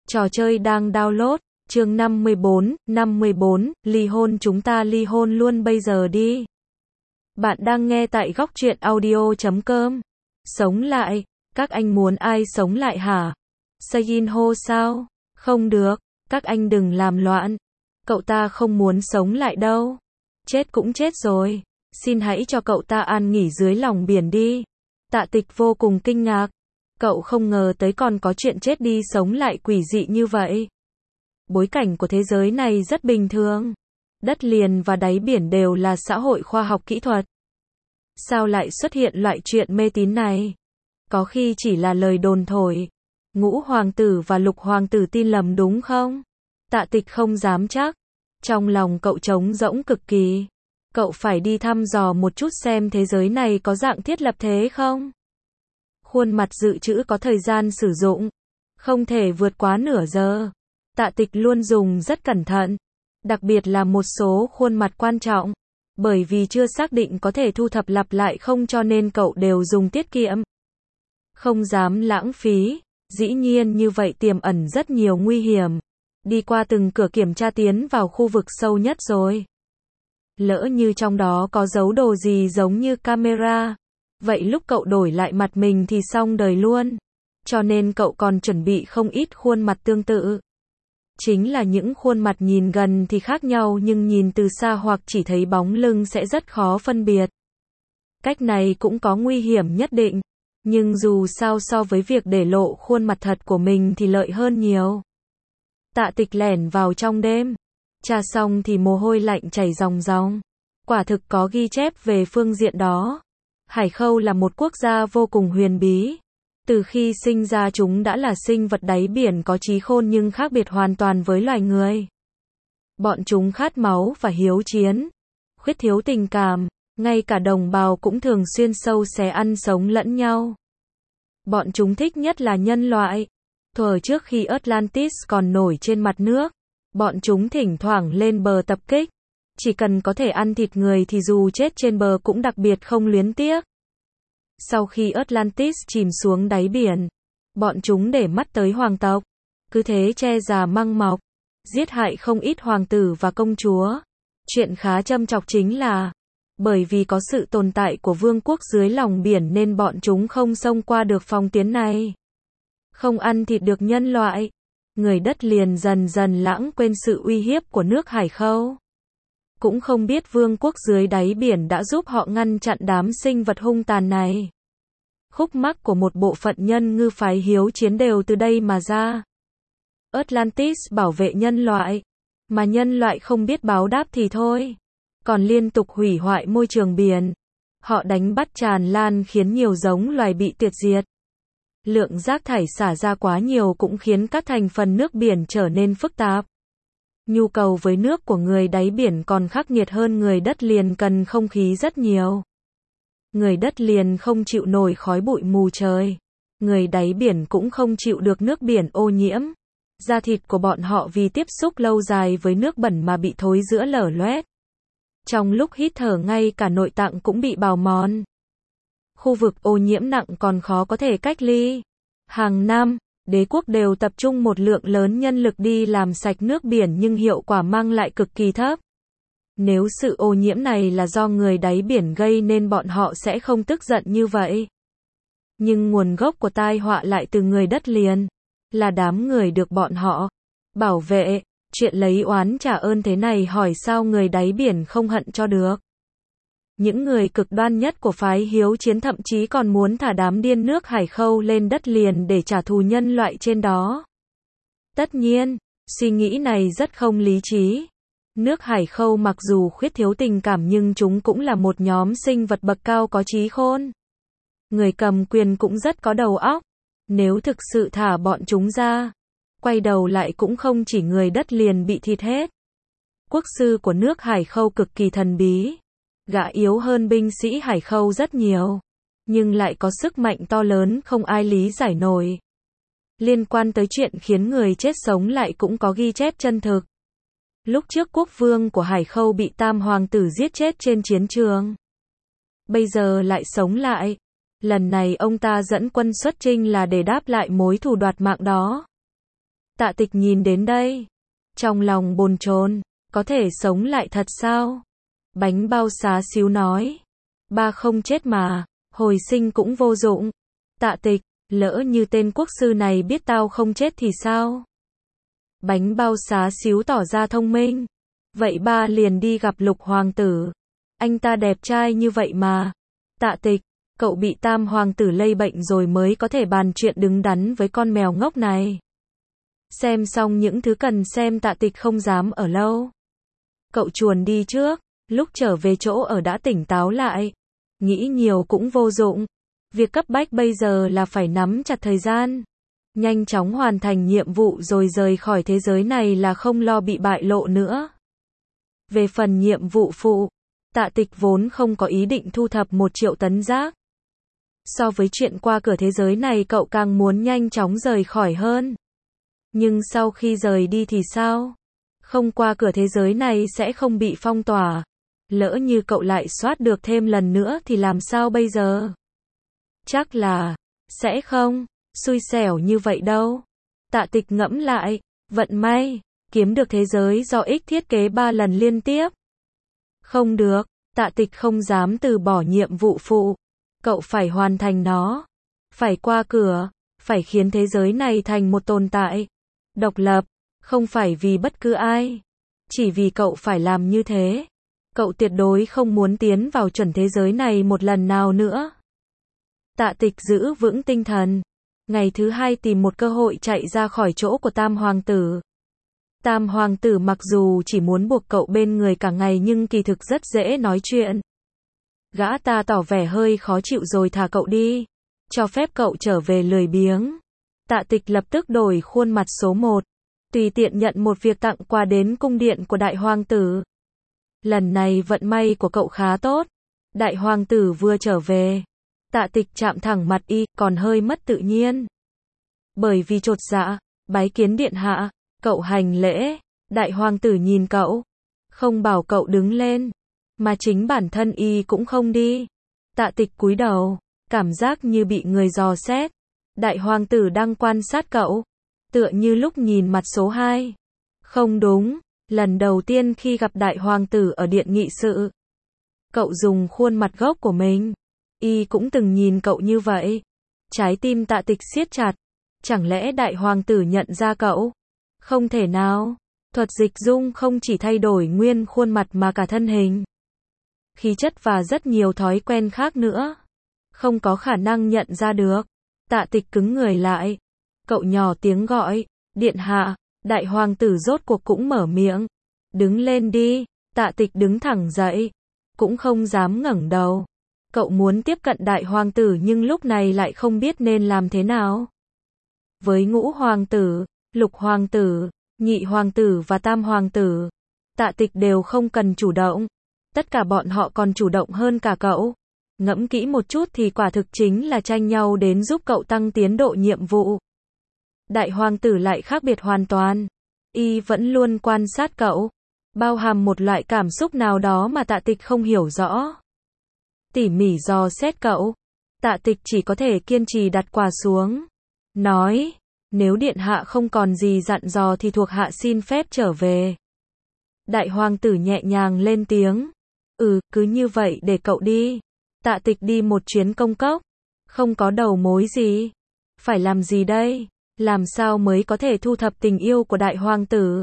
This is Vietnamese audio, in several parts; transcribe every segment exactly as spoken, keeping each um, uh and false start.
Trò chơi đang download, chương năm mươi bốn, năm mươi bốn, ly hôn chúng ta ly hôn luôn bây giờ đi. Bạn đang nghe tại góc truyện audio chấm com. Sống lại, các anh muốn ai sống lại hả? Seinho sao? Không được, các anh đừng làm loạn. Cậu ta không muốn sống lại đâu. Chết cũng chết rồi. Xin hãy cho cậu ta an nghỉ dưới lòng biển đi. Tạ Tịch vô cùng kinh ngạc. Cậu không ngờ tới còn có chuyện chết đi sống lại quỷ dị như vậy. Bối cảnh của thế giới này rất bình thường. Đất liền và đáy biển đều là xã hội khoa học kỹ thuật. Sao lại xuất hiện loại chuyện mê tín này? Có khi chỉ là lời đồn thổi. Ngũ hoàng tử và lục hoàng tử tin lầm đúng không? Tạ Tịch không dám chắc. Trong lòng cậu trống rỗng cực kỳ. Cậu phải đi thăm dò một chút xem thế giới này có dạng thiết lập thế không? Khuôn mặt dự trữ có thời gian sử dụng. Không thể vượt quá nửa giờ. Tạ Tịch luôn dùng rất cẩn thận. Đặc biệt là một số khuôn mặt quan trọng. Bởi vì chưa xác định có thể thu thập lặp lại không cho nên cậu đều dùng tiết kiệm. Không dám lãng phí. Dĩ nhiên như vậy tiềm ẩn rất nhiều nguy hiểm. Đi qua từng cửa kiểm tra tiến vào khu vực sâu nhất rồi. Lỡ như trong đó có giấu đồ gì giống như camera. Vậy lúc cậu đổi lại mặt mình thì xong đời luôn. Cho nên cậu còn chuẩn bị không ít khuôn mặt tương tự. Chính là những khuôn mặt nhìn gần thì khác nhau nhưng nhìn từ xa hoặc chỉ thấy bóng lưng sẽ rất khó phân biệt. Cách này cũng có nguy hiểm nhất định. Nhưng dù sao so với việc để lộ khuôn mặt thật của mình thì lợi hơn nhiều. Tạ Tịch lẻn vào trong đêm. Tra xong thì mồ hôi lạnh chảy ròng ròng. Quả thực có ghi chép về phương diện đó. Hải Khâu là một quốc gia vô cùng huyền bí. Từ khi sinh ra chúng đã là sinh vật đáy biển có trí khôn nhưng khác biệt hoàn toàn với loài người. Bọn chúng khát máu và hiếu chiến. Khuyết thiếu tình cảm. Ngay cả đồng bào cũng thường xuyên sâu xé ăn sống lẫn nhau. Bọn chúng thích nhất là nhân loại. Thuở trước khi Atlantis còn nổi trên mặt nước, bọn chúng thỉnh thoảng lên bờ tập kích. Chỉ cần có thể ăn thịt người thì dù chết trên bờ cũng đặc biệt không luyến tiếc. Sau khi Atlantis chìm xuống đáy biển, bọn chúng để mắt tới hoàng tộc. Cứ thế che già măng mọc, giết hại không ít hoàng tử và công chúa. Chuyện khá châm chọc chính là, bởi vì có sự tồn tại của vương quốc dưới lòng biển nên bọn chúng không xông qua được phòng tuyến này. Không ăn thịt được nhân loại. Người đất liền dần dần lãng quên sự uy hiếp của nước Hải Khâu. Cũng không biết vương quốc dưới đáy biển đã giúp họ ngăn chặn đám sinh vật hung tàn này. Khúc mắc của một bộ phận nhân ngư phái hiếu chiến đều từ đây mà ra. Atlantis bảo vệ nhân loại, mà nhân loại không biết báo đáp thì thôi, còn liên tục hủy hoại môi trường biển. Họ đánh bắt tràn lan khiến nhiều giống loài bị tuyệt diệt. Lượng rác thải xả ra quá nhiều cũng khiến các thành phần nước biển trở nên phức tạp. Nhu cầu với nước của người đáy biển còn khắc nghiệt hơn người đất liền, cần không khí rất nhiều. Người đất liền không chịu nổi khói bụi mù trời. Người đáy biển cũng không chịu được nước biển ô nhiễm. Da thịt của bọn họ vì tiếp xúc lâu dài với nước bẩn mà bị thối rữa lở loét. Trong lúc hít thở ngay cả nội tạng cũng bị bào mòn. Khu vực ô nhiễm nặng còn khó có thể cách ly. Hàng năm, đế quốc đều tập trung một lượng lớn nhân lực đi làm sạch nước biển nhưng hiệu quả mang lại cực kỳ thấp. Nếu sự ô nhiễm này là do người đáy biển gây nên bọn họ sẽ không tức giận như vậy. Nhưng nguồn gốc của tai họa lại từ người đất liền. Là đám người được bọn họ bảo vệ. Chuyện lấy oán trả ơn thế này hỏi sao người đáy biển không hận cho được. Những người cực đoan nhất của phái hiếu chiến thậm chí còn muốn thả đám điên nước Hải Khâu lên đất liền để trả thù nhân loại trên đó. Tất nhiên, suy nghĩ này rất không lý trí. Nước Hải Khâu mặc dù khuyết thiếu tình cảm nhưng chúng cũng là một nhóm sinh vật bậc cao có trí khôn. Người cầm quyền cũng rất có đầu óc. Nếu thực sự thả bọn chúng ra, quay đầu lại cũng không chỉ người đất liền bị thịt hết. Quốc sư của nước Hải Khâu cực kỳ thần bí. Gã yếu hơn binh sĩ Hải Khâu rất nhiều, nhưng lại có sức mạnh to lớn không ai lý giải nổi. Liên quan tới chuyện khiến người chết sống lại cũng có ghi chép chân thực. Lúc trước quốc vương của Hải Khâu bị tam hoàng tử giết chết trên chiến trường. Bây giờ lại sống lại. Lần này ông ta dẫn quân xuất chinh là để đáp lại mối thù đoạt mạng đó. Tạ Tịch nhìn đến đây, trong lòng bồn chồn, có thể sống lại thật sao? Bánh bao xá xíu nói, ba không chết mà, hồi sinh cũng vô dụng. Tạ Tịch, lỡ như tên quốc sư này biết tao không chết thì sao? Bánh bao xá xíu tỏ ra thông minh. Vậy ba liền đi gặp Lục hoàng tử. Anh ta đẹp trai như vậy mà. Tạ Tịch, cậu bị Tam hoàng tử lây bệnh rồi mới có thể bàn chuyện đứng đắn với con mèo ngốc này. Xem xong những thứ cần xem, Tạ Tịch không dám ở lâu. Cậu chuồn đi trước, lúc trở về chỗ ở đã tỉnh táo lại. Nghĩ nhiều cũng vô dụng. Việc cấp bách bây giờ là phải nắm chặt thời gian. Nhanh chóng hoàn thành nhiệm vụ rồi rời khỏi thế giới này là không lo bị bại lộ nữa. Về phần nhiệm vụ phụ, Tạ Tịch vốn không có ý định thu thập một triệu tấn rác. So với chuyện qua cửa thế giới này cậu càng muốn nhanh chóng rời khỏi hơn. Nhưng sau khi rời đi thì sao? Không qua cửa thế giới này sẽ không bị phong tỏa. Lỡ như cậu lại soát được thêm lần nữa thì làm sao bây giờ? Chắc là sẽ không xui xẻo như vậy đâu. Tạ Tịch ngẫm lại, vận may kiếm được thế giới do X thiết kế ba lần liên tiếp. Không được, Tạ Tịch không dám từ bỏ nhiệm vụ phụ. Cậu phải hoàn thành nó. Phải qua cửa, phải khiến thế giới này thành một tồn tại độc lập, không phải vì bất cứ ai. Chỉ vì cậu phải làm như thế. Cậu tuyệt đối không muốn tiến vào chuẩn thế giới này một lần nào nữa. Tạ Tịch giữ vững tinh thần. Ngày thứ hai tìm một cơ hội chạy ra khỏi chỗ của Tam hoàng tử. Tam hoàng tử mặc dù chỉ muốn buộc cậu bên người cả ngày nhưng kỳ thực rất dễ nói chuyện. Gã ta tỏ vẻ hơi khó chịu rồi thả cậu đi, cho phép cậu trở về lười biếng. Tạ Tịch lập tức đổi khuôn mặt số một, tùy tiện nhận một việc tặng quà đến cung điện của đại hoàng tử. Lần này vận may của cậu khá tốt. Đại hoàng tử vừa trở về, Tạ Tịch chạm thẳng mặt y, còn hơi mất tự nhiên. Bởi vì chột dạ, bái kiến điện hạ, cậu hành lễ. Đại hoàng tử nhìn cậu, không bảo cậu đứng lên, mà chính bản thân y cũng không đi. Tạ Tịch cúi đầu, cảm giác như bị người dò xét. Đại hoàng tử đang quan sát cậu, tựa như lúc nhìn mặt số hai. Không đúng, lần đầu tiên khi gặp đại hoàng tử ở điện nghị sự, cậu dùng khuôn mặt gốc của mình. Y cũng từng nhìn cậu như vậy. Trái tim Tạ Tịch siết chặt. Chẳng lẽ đại hoàng tử nhận ra cậu? Không thể nào. Thuật dịch dung không chỉ thay đổi nguyên khuôn mặt mà cả thân hình, khí chất và rất nhiều thói quen khác nữa. Không có khả năng nhận ra được. Tạ Tịch cứng người lại. Cậu nhỏ tiếng gọi, điện hạ. Đại hoàng tử rốt cuộc cũng mở miệng. Đứng lên đi. Tạ Tịch đứng thẳng dậy, cũng không dám ngẩng đầu. Cậu muốn tiếp cận đại hoàng tử nhưng lúc này lại không biết nên làm thế nào. Với ngũ hoàng tử, lục hoàng tử, nhị hoàng tử và tam hoàng tử, Tạ Tịch đều không cần chủ động. Tất cả bọn họ còn chủ động hơn cả cậu. Ngẫm kỹ một chút thì quả thực chính là tranh nhau đến giúp cậu tăng tiến độ nhiệm vụ. Đại hoàng tử lại khác biệt hoàn toàn. Y vẫn luôn quan sát cậu, bao hàm một loại cảm xúc nào đó mà Tạ Tịch không hiểu rõ. Tỉ mỉ dò xét cậu. Tạ Tịch chỉ có thể kiên trì đặt quà xuống. Nói, nếu điện hạ không còn gì dặn dò thì thuộc hạ xin phép trở về. Đại hoàng tử nhẹ nhàng lên tiếng. Ừ, cứ như vậy để cậu đi. Tạ Tịch đi một chuyến công cốc. Không có đầu mối gì. Phải làm gì đây? Làm sao mới có thể thu thập tình yêu của đại hoàng tử?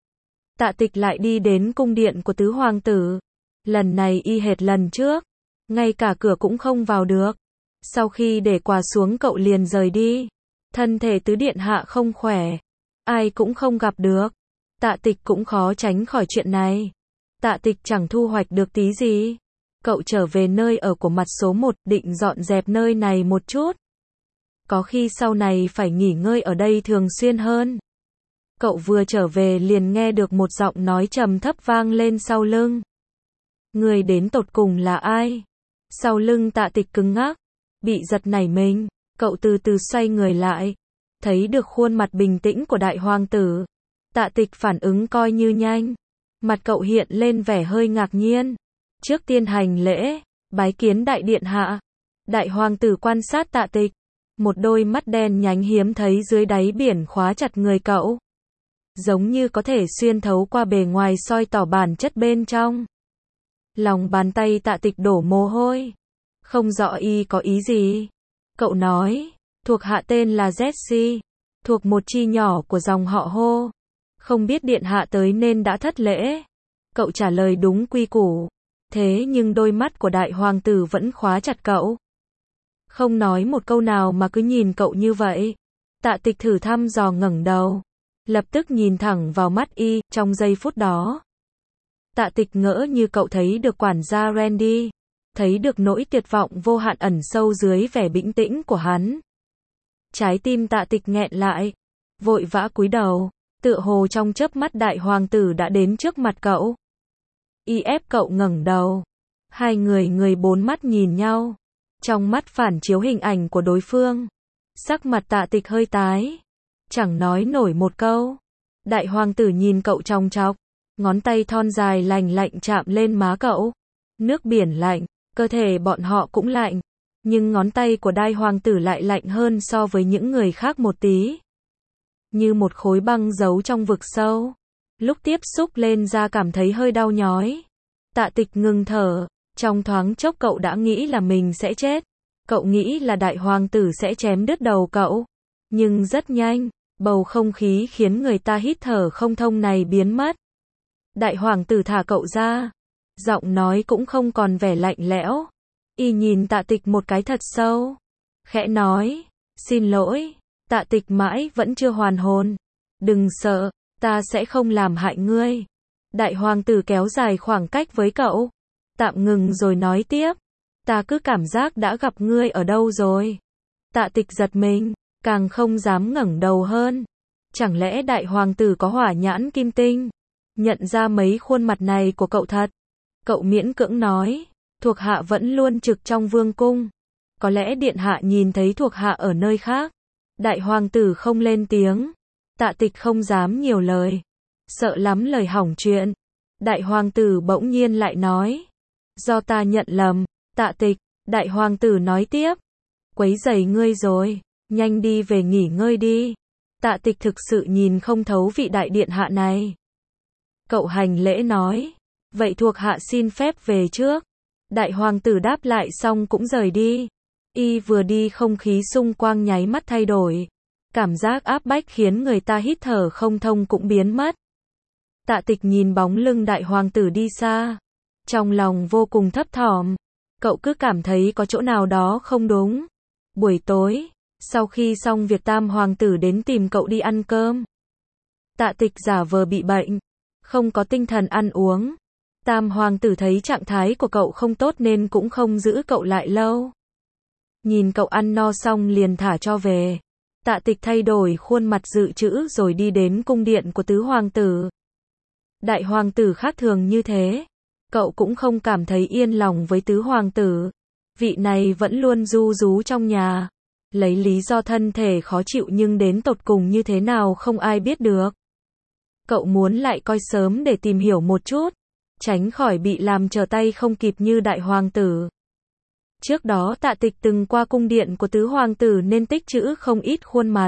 Tạ Tịch lại đi đến cung điện của tứ hoàng tử. Lần này y hệt lần trước. Ngay cả cửa cũng không vào được. Sau khi để quà xuống cậu liền rời đi. Thân thể tứ điện hạ không khỏe. Ai cũng không gặp được. Tạ Tịch cũng khó tránh khỏi chuyện này. Tạ Tịch chẳng thu hoạch được tí gì. Cậu trở về nơi ở của mặt số một, định dọn dẹp nơi này một chút. Có khi sau này phải nghỉ ngơi ở đây thường xuyên hơn. Cậu vừa trở về liền nghe được một giọng nói trầm thấp vang lên sau lưng. Người đến tột cùng là ai? Sau lưng Tạ Tịch cứng ngắc, bị giật nảy mình. Cậu từ từ xoay người lại, thấy được khuôn mặt bình tĩnh của đại hoàng tử. Tạ Tịch phản ứng coi như nhanh. Mặt cậu hiện lên vẻ hơi ngạc nhiên. Trước tiên hành lễ, bái kiến đại điện hạ. Đại hoàng tử quan sát Tạ Tịch. Một đôi mắt đen nhánh hiếm thấy dưới đáy biển khóa chặt người cậu. giống như có thể xuyên thấu qua bề ngoài soi tỏ bản chất bên trong. Lòng bàn tay Tạ Tịch đổ mồ hôi. Không rõ y có ý gì. Cậu nói, thuộc hạ tên là Jessie, thuộc một chi nhỏ của dòng họ Hô. Không biết điện hạ tới nên đã thất lễ. Cậu trả lời đúng quy củ. Thế nhưng đôi mắt của đại hoàng tử vẫn khóa chặt cậu. Không nói một câu nào mà cứ nhìn cậu như vậy. Tạ Tịch thử thăm dò ngẩng đầu. Lập tức nhìn thẳng vào mắt y, trong giây phút đó. Tạ Tịch ngỡ như cậu thấy được quản gia Randy. Thấy được nỗi tuyệt vọng vô hạn ẩn sâu dưới vẻ bình tĩnh của hắn. Trái tim Tạ Tịch nghẹn lại. Vội vã cúi đầu. Tựa hồ trong chớp mắt đại hoàng tử đã đến trước mặt cậu. Y ép cậu ngẩng đầu. Hai người người bốn mắt nhìn nhau. Trong mắt phản chiếu hình ảnh của đối phương. Sắc mặt Tạ Tịch hơi tái. Chẳng nói nổi một câu. Đại hoàng tử nhìn cậu chòng chọc. Ngón tay thon dài lành lạnh chạm lên má cậu. Nước biển lạnh, cơ thể bọn họ cũng lạnh. Nhưng ngón tay của đại hoàng tử lại lạnh hơn so với những người khác một tí. Như một khối băng giấu trong vực sâu. Lúc tiếp xúc lên da cảm thấy hơi đau nhói. Tạ Tịch ngừng thở. Trong thoáng chốc cậu đã nghĩ là mình sẽ chết. Cậu nghĩ là đại hoàng tử sẽ chém đứt đầu cậu. Nhưng rất nhanh, bầu không khí khiến người ta hít thở không thông này biến mất. Đại hoàng tử thả cậu ra. Giọng nói cũng không còn vẻ lạnh lẽo. Y nhìn Tạ Tịch một cái thật sâu. Khẽ nói, xin lỗi. Tạ Tịch mãi vẫn chưa hoàn hồn. Đừng sợ, ta sẽ không làm hại ngươi. Đại hoàng tử kéo dài khoảng cách với cậu. Tạm ngừng rồi nói tiếp. Ta cứ cảm giác đã gặp ngươi ở đâu rồi. Tạ Tịch giật mình, càng không dám ngẩng đầu hơn. Chẳng lẽ đại hoàng tử có hỏa nhãn kim tinh? Nhận ra mấy khuôn mặt này của cậu thật. Cậu miễn cưỡng nói, thuộc hạ vẫn luôn trực trong vương cung. Có lẽ điện hạ nhìn thấy thuộc hạ ở nơi khác. Đại hoàng tử không lên tiếng. Tạ Tịch không dám nhiều lời. Sợ lắm lời hỏng chuyện. Đại hoàng tử bỗng nhiên lại nói. Do ta nhận lầm. Tạ Tịch, đại hoàng tử nói tiếp. Quấy rầy ngươi rồi. Nhanh đi về nghỉ ngơi đi. Tạ Tịch thực sự nhìn không thấu vị đại điện hạ này. Cậu hành lễ nói. Vậy thuộc hạ xin phép về trước. Đại hoàng tử đáp lại xong cũng rời đi. Y vừa đi không khí xung quanh nháy mắt thay đổi. Cảm giác áp bách khiến người ta hít thở không thông cũng biến mất. Tạ Tịch nhìn bóng lưng đại hoàng tử đi xa. Trong lòng vô cùng thấp thỏm. Cậu cứ cảm thấy có chỗ nào đó không đúng. Buổi tối, sau khi xong việc tam hoàng tử đến tìm cậu đi ăn cơm. Tạ Tịch giả vờ bị bệnh. Không có tinh thần ăn uống. Tam hoàng tử thấy trạng thái của cậu không tốt nên cũng không giữ cậu lại lâu. Nhìn cậu ăn no xong liền thả cho về. Tạ Tịch thay đổi khuôn mặt dự trữ rồi đi đến cung điện của tứ hoàng tử. Đại hoàng tử khác thường như thế. Cậu cũng không cảm thấy yên lòng với tứ hoàng tử. Vị này vẫn luôn ru rú trong nhà. Lấy lý do thân thể khó chịu nhưng đến tột cùng như thế nào không ai biết được. Cậu muốn lại coi sớm để tìm hiểu một chút. Tránh khỏi bị làm trở tay không kịp như đại hoàng tử. Trước đó Tạ Tịch từng qua cung điện của tứ hoàng tử nên tích trữ không ít khuôn mặt.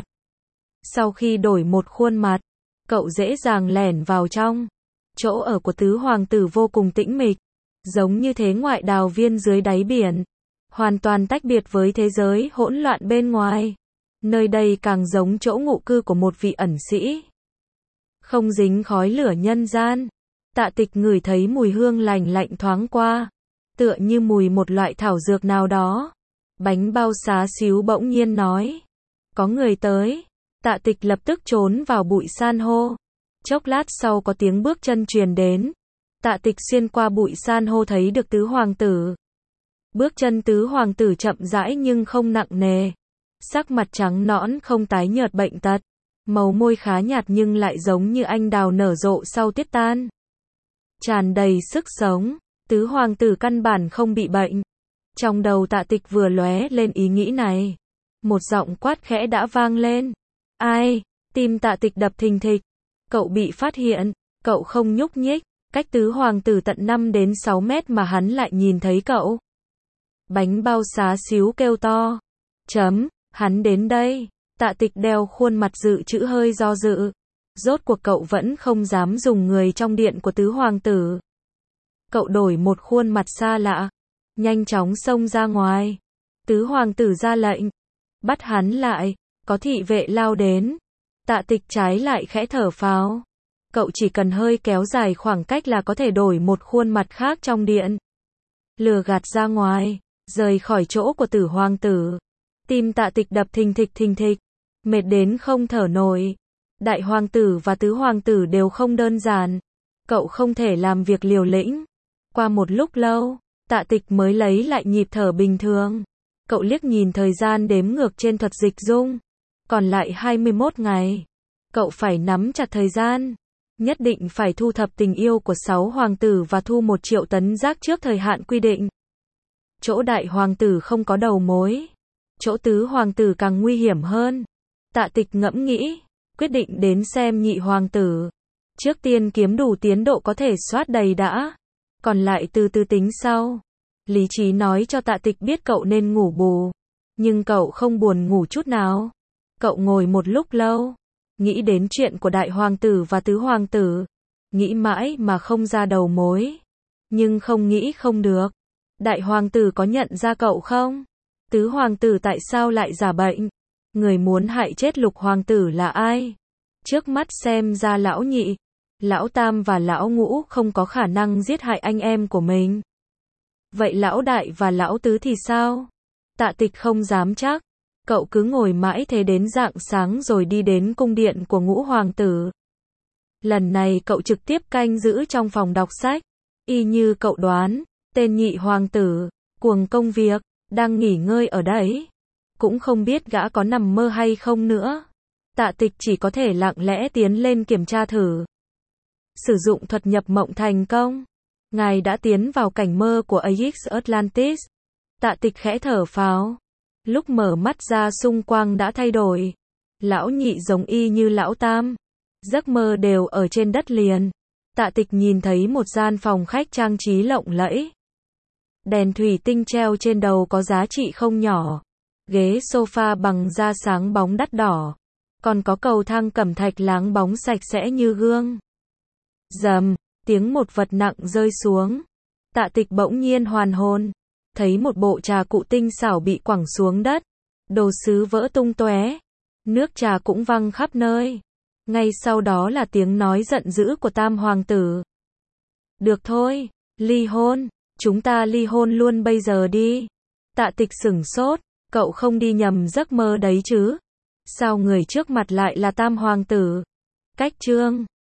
Sau khi đổi một khuôn mặt, cậu dễ dàng lẻn vào trong. Chỗ ở của tứ hoàng tử vô cùng tĩnh mịch. Giống như thế ngoại đào viên dưới đáy biển. Hoàn toàn tách biệt với thế giới hỗn loạn bên ngoài. Nơi đây càng giống chỗ ngụ cư của một vị ẩn sĩ. Không dính khói lửa nhân gian. Tạ Tịch ngửi thấy mùi hương lành lạnh thoáng qua. Tựa như mùi một loại thảo dược nào đó. Bánh bao xá xíu bỗng nhiên nói. Có người tới. Tạ Tịch lập tức trốn vào bụi san hô. Chốc lát sau có tiếng bước chân truyền đến. Tạ Tịch xuyên qua bụi san hô thấy được tứ hoàng tử. Bước chân tứ hoàng tử chậm rãi nhưng không nặng nề. Sắc mặt trắng nõn không tái nhợt bệnh tật. Màu môi khá nhạt nhưng lại giống như anh đào nở rộ sau tiết tan. Tràn đầy sức sống. Tứ hoàng tử căn bản không bị bệnh. Trong đầu Tạ Tịch vừa lóe lên ý nghĩ này. Một giọng quát khẽ đã vang lên. Ai? Tim Tạ Tịch đập thình thịch. Cậu bị phát hiện. Cậu không nhúc nhích. Cách tứ hoàng tử tận năm đến sáu mét mà hắn lại nhìn thấy cậu. Bánh bao xá xíu kêu to. Chấm, hắn đến đây. Tạ Tịch đeo khuôn mặt dự trữ hơi do dự. Rốt cuộc cậu vẫn không dám dùng người trong điện của tứ hoàng tử. Cậu đổi một khuôn mặt xa lạ, nhanh chóng xông ra ngoài. Tứ hoàng tử ra lệnh, bắt hắn lại, có thị vệ lao đến. Tạ Tịch trái lại khẽ thở phào. Cậu chỉ cần hơi kéo dài khoảng cách là có thể đổi một khuôn mặt khác trong điện. Lừa gạt ra ngoài, rời khỏi chỗ của tử hoàng tử. Tim Tạ Tịch đập thình thịch thình thịch, mệt đến không thở nổi. Đại hoàng tử và tứ hoàng tử đều không đơn giản. Cậu không thể làm việc liều lĩnh. Qua một lúc lâu, Tạ Tịch mới lấy lại nhịp thở bình thường. Cậu liếc nhìn thời gian đếm ngược trên thuật dịch dung. Còn lại hai mươi mốt ngày. Cậu phải nắm chặt thời gian. Nhất định phải thu thập tình yêu của sáu hoàng tử và thu một triệu tấn rác trước thời hạn quy định. Chỗ đại hoàng tử không có đầu mối. Chỗ tứ hoàng tử càng nguy hiểm hơn. Tạ Tịch ngẫm nghĩ, quyết định đến xem nhị hoàng tử. Trước tiên kiếm đủ tiến độ có thể soát đầy đã. Còn lại từ từ tính sau. Lý trí nói cho Tạ Tịch biết cậu nên ngủ bù. Nhưng cậu không buồn ngủ chút nào. Cậu ngồi một lúc lâu. Nghĩ đến chuyện của đại hoàng tử và tứ hoàng tử. Nghĩ mãi mà không ra đầu mối. Nhưng không nghĩ không được. Đại hoàng tử có nhận ra cậu không? Tứ hoàng tử tại sao lại giả bệnh? Người muốn hại chết lục hoàng tử là ai? Trước mắt xem ra lão nhị, lão tam và lão ngũ không có khả năng giết hại anh em của mình. Vậy lão đại và lão tứ thì sao? Tạ Tịch không dám chắc. Cậu cứ ngồi mãi thế đến rạng sáng rồi đi đến cung điện của ngũ hoàng tử. Lần này cậu trực tiếp canh giữ trong phòng đọc sách. Y như cậu đoán, tên nhị hoàng tử, cuồng công việc, đang nghỉ ngơi ở đấy. Cũng không biết gã có nằm mơ hay không nữa. Tạ Tịch chỉ có thể lặng lẽ tiến lên kiểm tra thử. Sử dụng thuật nhập mộng thành công. Ngài đã tiến vào cảnh mơ của a ích Atlantis. Tạ Tịch khẽ thở phào. Lúc mở mắt ra xung quanh đã thay đổi. Lão nhị giống y như lão tam. Giấc mơ đều ở trên đất liền. Tạ Tịch nhìn thấy một gian phòng khách trang trí lộng lẫy. Đèn thủy tinh treo trên đầu có giá trị không nhỏ. Ghế sofa bằng da sáng bóng đắt đỏ. Còn có cầu thang cẩm thạch láng bóng sạch sẽ như gương. Rầm, tiếng một vật nặng rơi xuống. Tạ Tịch bỗng nhiên hoàn hồn. Thấy một bộ trà cụ tinh xảo bị quẳng xuống đất. Đồ sứ vỡ tung tóe. Nước trà cũng văng khắp nơi. Ngay sau đó là tiếng nói giận dữ của tam hoàng tử. Được thôi, ly hôn. Chúng ta ly hôn luôn bây giờ đi. Tạ Tịch sửng sốt. Cậu không đi nhầm giấc mơ đấy chứ? Sao người trước mặt lại là tam hoàng tử? Cách chương